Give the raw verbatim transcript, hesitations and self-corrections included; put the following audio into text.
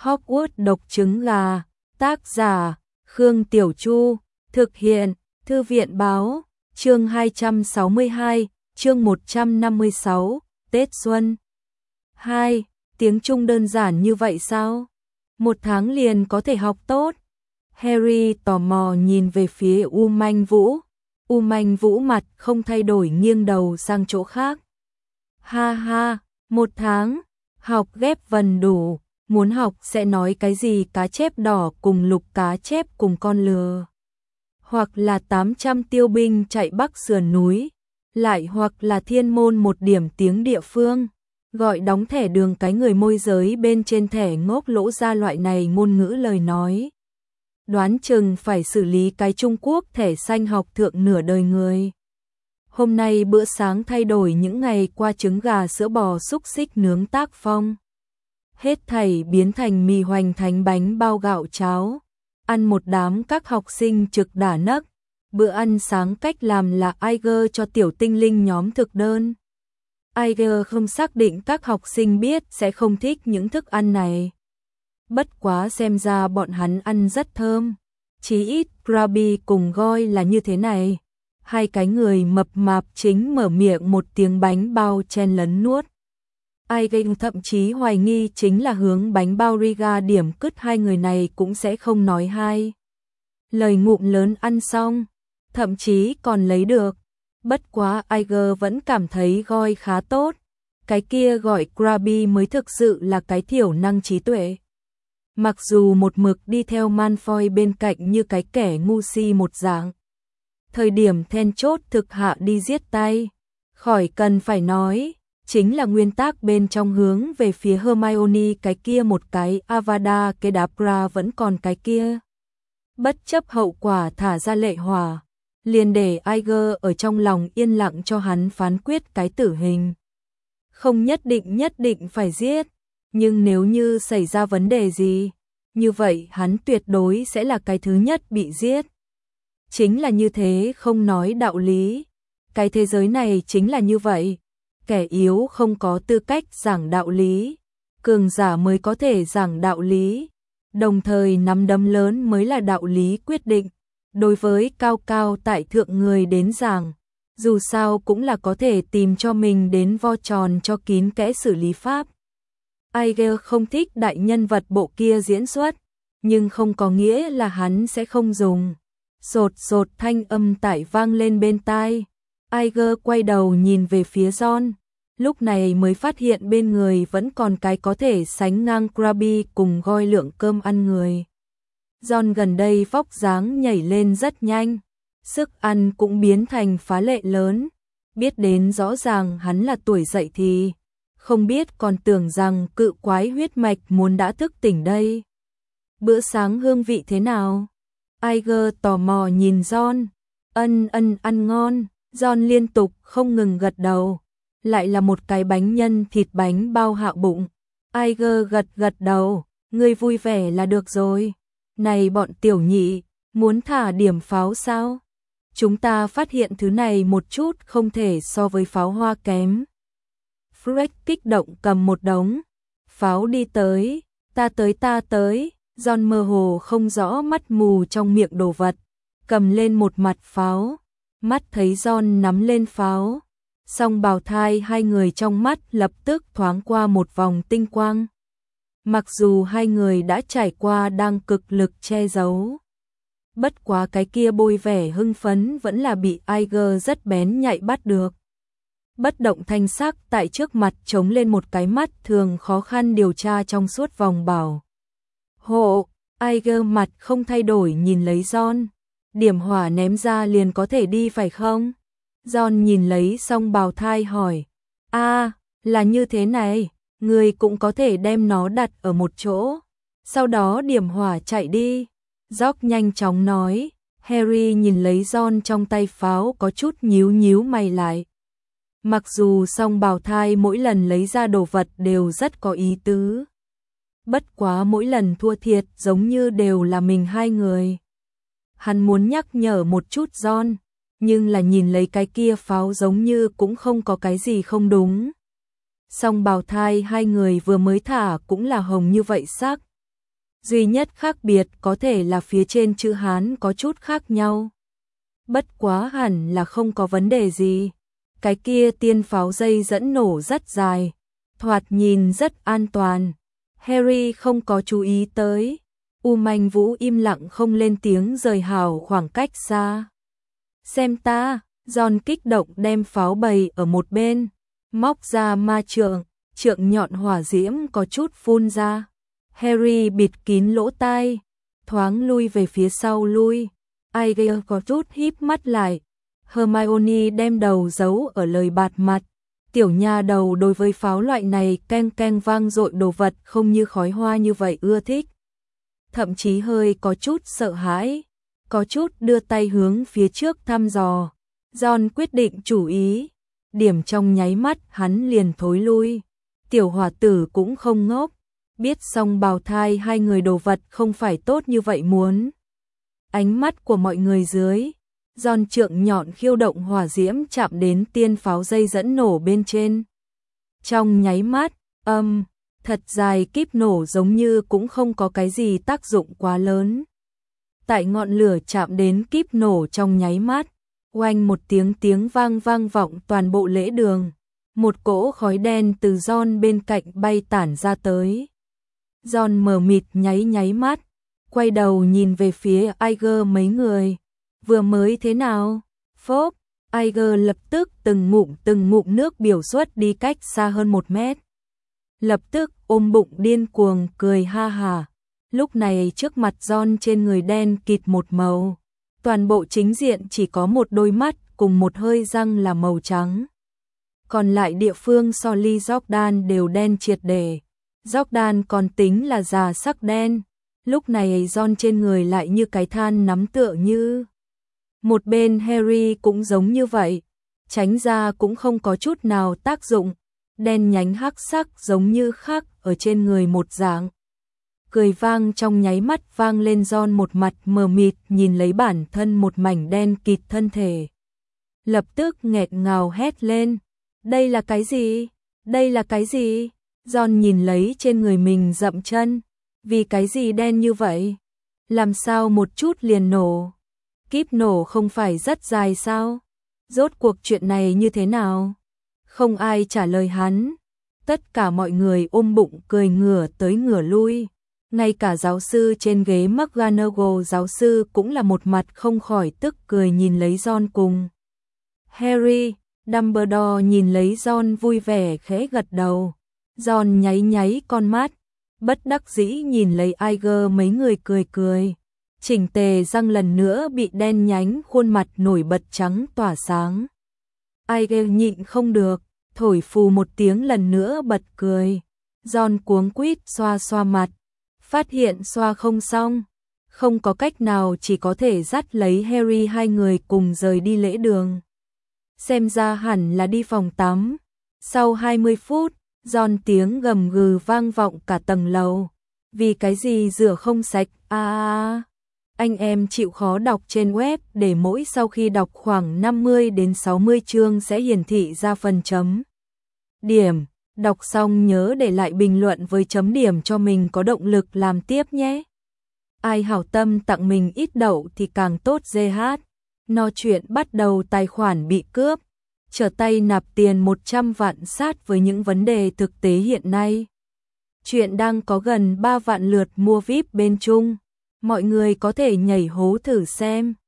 Hogwarts độc trứng gà, tác giả, Khương Tiểu Chu, thực hiện, Thư viện báo, chương hai trăm sáu mươi hai, chương một trăm năm mươi sáu, Tết Xuân. hai. Tiếng Trung đơn giản như vậy sao? Một tháng liền có thể học tốt. Harry tò mò nhìn về phía U Manh Vũ. U Manh Vũ mặt không thay đổi nghiêng đầu sang chỗ khác. Ha ha, một tháng, học ghép vần đủ, muốn học sẽ nói cái gì cá chép đỏ cùng lục cá chép cùng con lừa. Hoặc là tám trăm tiêu binh chạy bắc sườn núi, lại hoặc là thiên môn một điểm tiếng địa phương. Gọi đóng thẻ đường cái người môi giới bên trên thẻ ngốc lỗ ra loại này ngôn ngữ lời nói. Đoán chừng phải xử lý cái Trung Quốc thẻ xanh học thượng nửa đời người. Hôm nay bữa sáng thay đổi những ngày qua trứng gà sữa bò xúc xích nướng tác phong. Hết thảy biến thành mì hoành thánh bánh bao gạo cháo. Ăn một đám các học sinh trực đả nấc. Bữa ăn sáng cách làm là Aiger cho tiểu tinh linh nhóm thực đơn. Aiger không xác định các học sinh biết sẽ không thích những thức ăn này. Bất quá xem ra bọn hắn ăn rất thơm. Chí ít Krabby cùng Goyle là như thế này. Hai cái người mập mạp chính mở miệng một tiếng bánh bao chen lấn nuốt. Aiger thậm chí hoài nghi chính là hướng bánh bao Riga điểm cứt hai người này cũng sẽ không nói hai lời ngụm lớn ăn xong, thậm chí còn lấy được. Bất quá Aiger vẫn cảm thấy Goyle khá tốt. Cái kia gọi Krabby mới thực sự là cái thiểu năng trí tuệ. Mặc dù một mực đi theo Malfoy bên cạnh như cái kẻ ngu si một dạng. Thời điểm then chốt thực hạ đi giết tay. Khỏi cần phải nói, chính là nguyên tắc bên trong hướng về phía Hermione cái kia một cái Avada Kedavra vẫn còn cái kia. Bất chấp hậu quả thả ra lệ hỏa, liền để Aiger ở trong lòng yên lặng cho hắn phán quyết cái tử hình. Không nhất định nhất định phải giết, nhưng nếu như xảy ra vấn đề gì, như vậy hắn tuyệt đối sẽ là cái thứ nhất bị giết. Chính là như thế không nói đạo lý. Cái thế giới này chính là như vậy. Kẻ yếu không có tư cách giảng đạo lý. Cường giả mới có thể giảng đạo lý. Đồng thời nắm đấm lớn mới là đạo lý quyết định. Đối với cao cao tại thượng người đến giảng, dù sao cũng là có thể tìm cho mình đến vo tròn cho kín kẽ xử lý pháp. Aiger không thích đại nhân vật bộ kia diễn xuất, nhưng không có nghĩa là hắn sẽ không dùng. Sột sột thanh âm tải vang lên bên tai. Aiger quay đầu nhìn về phía Ron, lúc này mới phát hiện bên người vẫn còn cái có thể sánh ngang Krabby cùng Goyle lượng cơm ăn người. Ron gần đây vóc dáng nhảy lên rất nhanh, sức ăn cũng biến thành phá lệ lớn. Biết đến rõ ràng hắn là tuổi dậy thì, không biết còn tưởng rằng cự quái huyết mạch muốn đã thức tỉnh đây. Bữa sáng hương vị thế nào? Aiger tò mò nhìn Ron. Ân ân ăn ngon. Ron liên tục không ngừng gật đầu. Lại là một cái bánh nhân thịt bánh bao hạ bụng. Aiger gật gật đầu. Ngươi vui vẻ là được rồi. Này bọn tiểu nhị, muốn thả điểm pháo sao? Chúng ta phát hiện thứ này một chút không thể so với pháo hoa kém. Fred kích động cầm một đống pháo đi tới. Ta tới ta tới. Ron mơ hồ không rõ mắt mù trong miệng đồ vật, cầm lên một mặt pháo, mắt thấy Ron nắm lên pháo, song bào thai hai người trong mắt lập tức thoáng qua một vòng tinh quang. Mặc dù hai người đã trải qua đang cực lực che giấu, bất quá cái kia bôi vẻ hưng phấn vẫn là bị Aiger rất bén nhạy bắt được. Bất động thanh sắc tại trước mặt trống lên một cái mắt thường khó khăn điều tra trong suốt vòng bảo hộ. Aiger mặt không thay đổi nhìn lấy Ron. Điểm hỏa ném ra liền có thể đi phải không? Ron nhìn lấy xong bào thai hỏi. À, là như thế này, người cũng có thể đem nó đặt ở một chỗ. Sau đó điểm hỏa chạy đi. George nhanh chóng nói. Harry nhìn lấy Ron trong tay pháo có chút nhíu nhíu mày lại. Mặc dù song bào thai mỗi lần lấy ra đồ vật đều rất có ý tứ. Bất quá mỗi lần thua thiệt giống như đều là mình hai người. Hắn muốn nhắc nhở một chút Ron, nhưng là nhìn lấy cái kia pháo giống như cũng không có cái gì không đúng. Song bào thai hai người vừa mới thả cũng là hồng như vậy sắc, Duy nhất khác biệt có thể là phía trên chữ Hán có chút khác nhau. Bất quá hẳn là không có vấn đề gì. Cái kia tiên pháo dây dẫn nổ rất dài, thoạt nhìn rất an toàn. Harry không có chú ý tới. U Manh Vũ im lặng không lên tiếng rời hào khoảng cách xa. Xem ta, Ron kích động đem pháo bày ở một bên, móc ra ma trượng, trượng nhọn hỏa diễm có chút phun ra. Harry bịt kín lỗ tai, thoáng lui về phía sau lui. Ivy có chút híp mắt lại. Hermione đem đầu giấu ở lời bạt mặt. Tiểu nha đầu đối với pháo loại này keng keng vang dội đồ vật không như khói hoa như vậy ưa thích. Thậm chí hơi có chút sợ hãi, có chút đưa tay hướng phía trước thăm dò. Ron quyết định chủ ý, điểm trong nháy mắt hắn liền thối lui. Tiểu hòa tử cũng không ngốc, biết song bào thai hai người đồ vật không phải tốt như vậy muốn. Ánh mắt của mọi người dưới, Ron trượng nhọn khiêu động hỏa diễm chạm đến tiên pháo dây dẫn nổ bên trên. Trong nháy mắt, âm, thật dài kíp nổ giống như cũng không có cái gì tác dụng quá lớn. Tại ngọn lửa chạm đến kíp nổ trong nháy mắt, oanh một tiếng tiếng vang vang vọng toàn bộ lễ đường. Một cỗ khói đen từ Ron bên cạnh bay tản ra tới. Ron mờ mịt nháy nháy mắt, quay đầu nhìn về phía Iger mấy người. Vừa mới thế nào? Phốp, Iger lập tức từng ngụm từng ngụm nước biểu xuất đi cách xa hơn một mét. Lập tức ôm bụng điên cuồng cười ha hà. Lúc này trước mặt Ron trên người đen kịt một màu. Toàn bộ chính diện chỉ có một đôi mắt cùng một hơi răng là màu trắng. Còn lại địa phương so ly Jordan đều đen triệt để. Jordan còn tính là già sắc đen. Lúc này Ron trên người lại như cái than nắm tựa như. Một bên Harry cũng giống như vậy. Tránh ra cũng không có chút nào tác dụng. Đen nhánh hắc sắc giống như khắc ở trên người một dạng. Cười vang trong nháy mắt vang lên. Ron một mặt mờ mịt nhìn lấy bản thân một mảnh đen kịt thân thể. Lập tức nghẹt ngào hét lên. Đây là cái gì? Đây là cái gì? Ron nhìn lấy trên người mình dậm chân. Vì cái gì đen như vậy? Làm sao một chút liền nổ? Kíp nổ không phải rất dài sao? Rốt cuộc chuyện này như thế nào? Không ai trả lời hắn. Tất cả mọi người ôm bụng cười ngửa tới ngửa lui. Ngay cả giáo sư trên ghế McGonagall giáo sư cũng là một mặt không khỏi tức cười nhìn lấy Ron cùng Harry. Dumbledore nhìn lấy Ron vui vẻ khẽ gật đầu. Ron nháy nháy con mắt, bất đắc dĩ nhìn lấy Iger mấy người cười cười. Chỉnh tề răng lần nữa bị đen nhánh khuôn mặt nổi bật trắng tỏa sáng. Iger nhịn không được, thổi phù một tiếng lần nữa bật cười. Ron cuống quýt xoa xoa mặt, phát hiện xoa không xong, không có cách nào chỉ có thể dắt lấy Harry hai người cùng rời đi lễ đường. Xem ra hẳn là đi phòng tắm. Sau hai mươi phút, Ron tiếng gầm gừ vang vọng cả tầng lầu. Vì cái gì rửa không sạch? À, à, anh em chịu khó đọc trên web để mỗi sau khi đọc khoảng năm mươi đến sáu mươi chương sẽ hiển thị ra phần chấm điểm. Đọc xong nhớ để lại bình luận với chấm điểm cho mình có động lực làm tiếp nhé. Ai hảo tâm tặng mình ít đậu thì càng tốt. giê hát. No chuyện bắt đầu tài khoản bị cướp. Trở tay nạp tiền một trăm vạn sát với những vấn đề thực tế hiện nay. Chuyện đang có gần ba vạn lượt mua víp bên Trung. Mọi người có thể nhảy hố thử xem.